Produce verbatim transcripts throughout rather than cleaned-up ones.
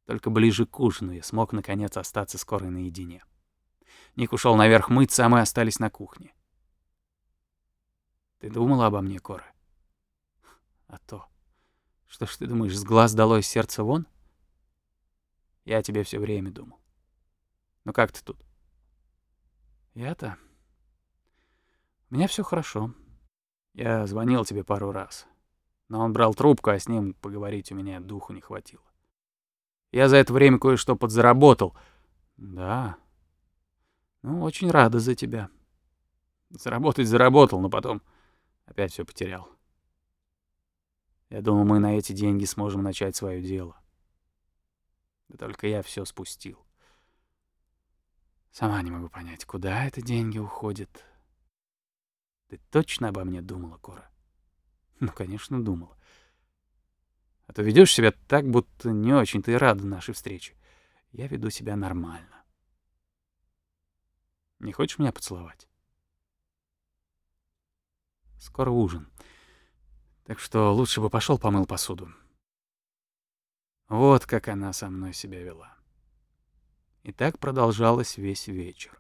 Только ближе к ужину я смог наконец остаться с Корой наедине. Ник ушел наверх мыться, а мы остались на кухне. Ты думала обо мне, Кора? А то. Что ж ты думаешь, с глаз долой, сердце вон? Я о тебе все время думал. Ну как ты тут? Я-то... У меня все хорошо. Я звонил тебе пару раз. Но он брал трубку, а с ним поговорить у меня духу не хватило. Я за это время кое-что подзаработал. Да. Ну, очень рада за тебя. Заработать заработал, но потом опять все потерял. Я думал, мы на эти деньги сможем начать свое дело. Да только я все спустил. Сама не могу понять, куда это деньги уходят. Ты точно обо мне думала, Кора? Ну, конечно, думала. А то ведёшь себя так, будто не очень ты рада нашей встрече. Я веду себя нормально. Не хочешь меня поцеловать? Скоро ужин. Так что лучше бы пошёл помыл посуду. Вот как она со мной себя вела. И так продолжалось весь вечер.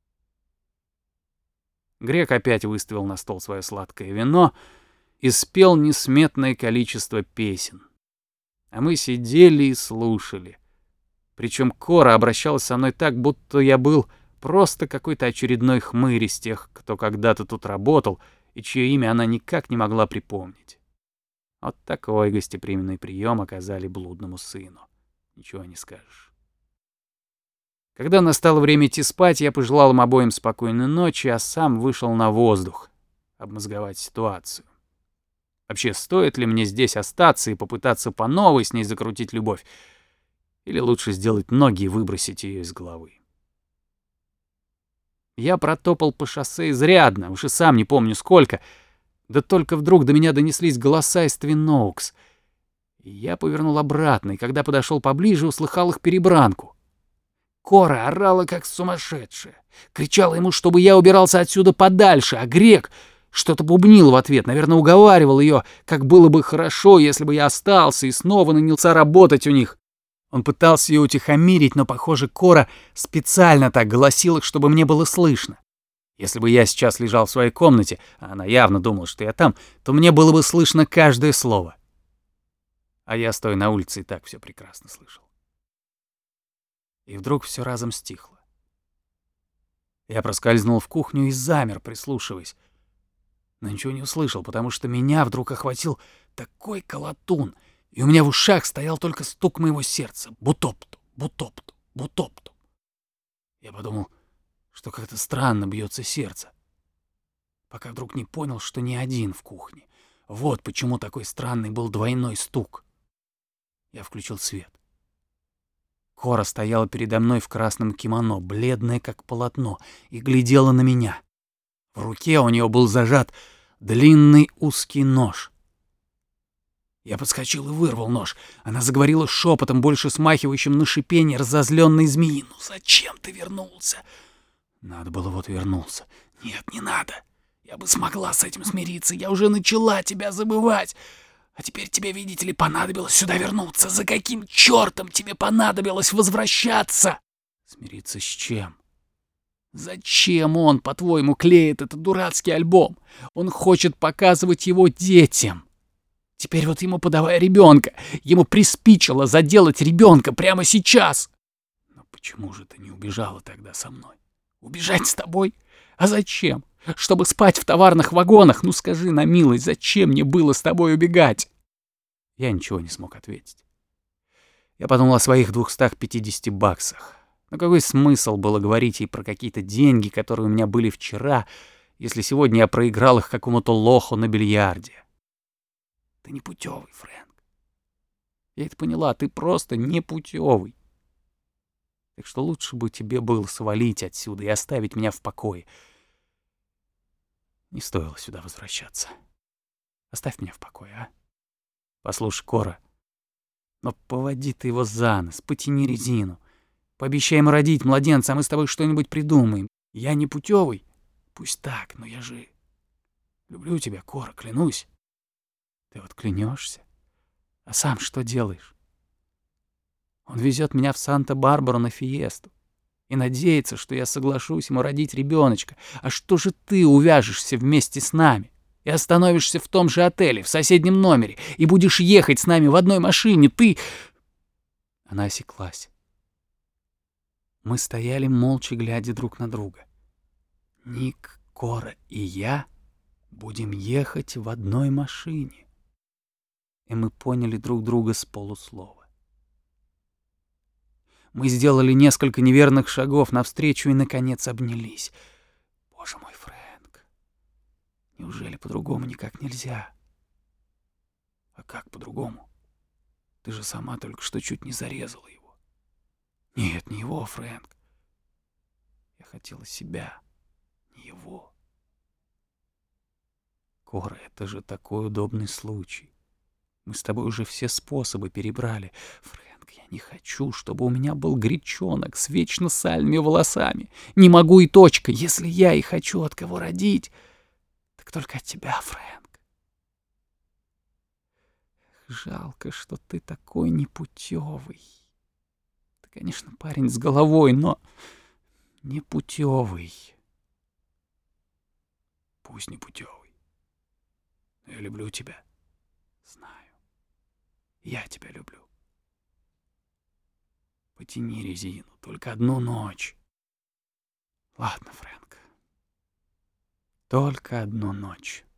Грек опять выставил на стол свое сладкое вино и спел несметное количество песен. А мы сидели и слушали. Причем Кора обращалась со мной так, будто я был просто какой-то очередной хмырь из тех, кто когда-то тут работал и чье имя она никак не могла припомнить. Вот такой гостеприимный прием оказали блудному сыну. Ничего не скажешь. Когда настало время идти спать, я пожелал им обоим спокойной ночи, а сам вышел на воздух, обмозговать ситуацию. Вообще, стоит ли мне здесь остаться и попытаться по новой с ней закрутить любовь? Или лучше сделать ноги и выбросить ее из головы? Я протопал по шоссе изрядно, уж и сам не помню сколько, да только вдруг до меня донеслись голоса из Твин Оукс. Я повернул обратно, и когда подошел поближе, услыхал их перебранку. Кора орала как сумасшедшая, кричала ему, чтобы я убирался отсюда подальше, а Грек что-то бубнил в ответ, наверное, уговаривал ее, как было бы хорошо, если бы я остался и снова нанялся работать у них. Он пытался ее утихомирить, но, похоже, Кора специально так голосила, чтобы мне было слышно. Если бы я сейчас лежал в своей комнате, а она явно думала, что я там, то мне было бы слышно каждое слово. А я, стоя на улице, и так все прекрасно слышал. И вдруг все разом стихло. Я проскользнул в кухню и замер, прислушиваясь. Но ничего не услышал, потому что меня вдруг охватил такой колотун, и у меня в ушах стоял только стук моего сердца. Бутопту, бутопту, бутопту. Я подумал, что как-то странно бьется сердце, пока вдруг не понял, что не один в кухне. Вот почему такой странный был двойной стук. Я включил свет. Кора стояла передо мной в красном кимоно, бледная как полотно, и глядела на меня. В руке у нее был зажат длинный узкий нож. Я подскочил и вырвал нож. Она заговорила шепотом, больше смахивающим на шипение разозленной змеи. «Ну зачем ты вернулся?» Надо было, вот вернулся. «Нет, не надо. Я бы смогла с этим смириться. Я уже начала тебя забывать. А теперь тебе, видите ли, понадобилось сюда вернуться. За каким чертом тебе понадобилось возвращаться?» «Смириться с чем?» «Зачем он, по-твоему, клеит этот дурацкий альбом? Он хочет показывать его детям. Теперь вот ему подавай ребенка. Ему приспичило заделать ребенка прямо сейчас. Но почему же ты не убежала тогда со мной? Убежать с тобой? А зачем? Чтобы спать в товарных вагонах? Ну скажи на милость, зачем мне было с тобой убегать?» Я ничего не смог ответить. Я подумал о своих двухстах пятидесяти баксах. Но какой смысл было говорить ей про какие-то деньги, которые у меня были вчера, если сегодня я проиграл их какому-то лоху на бильярде? Ты непутевый, Фрэнк. Я это поняла, ты просто непутевый. Так что лучше бы тебе было свалить отсюда и оставить меня в покое. Не стоило сюда возвращаться. Оставь меня в покое, а? Послушай, Кора, но поводи ты его за нос, потяни резину. Пообещай ему родить младенца, а мы с тобой что-нибудь придумаем. Я непутевый? Пусть так, но я же люблю тебя, Кора, клянусь. Ты вот клянешься, а сам что делаешь? Он везет меня в Санта-Барбару на фиесту и надеется, что я соглашусь ему родить ребеночка. А что же ты увяжешься вместе с нами и остановишься в том же отеле, в соседнем номере, и будешь ехать с нами в одной машине? Ты...» Она осеклась. Мы стояли молча, глядя друг на друга. Ник, Кора и я будем ехать в одной машине. И мы поняли друг друга с полуслова. Мы сделали несколько неверных шагов навстречу и, наконец, обнялись. Боже мой, Фрэнк, неужели по-другому никак нельзя? А как по-другому? Ты же сама только что чуть не зарезала его. Нет, не его, Фрэнк. Я хотела себя, не его. Кора, это же такой удобный случай. Мы с тобой уже все способы перебрали. Фрэнк, я не хочу, чтобы у меня был гречонок с вечно сальными волосами. Не могу и точка. Если я и хочу от кого родить, так только от тебя, Фрэнк. Жалко, что ты такой непутевый. Ты, конечно, парень с головой, но непутевый. Пусть непутевый. Но я люблю тебя. Знаю. Я тебя люблю. Потяни резину, только одну ночь. Ладно, Фрэнк. Только одну ночь.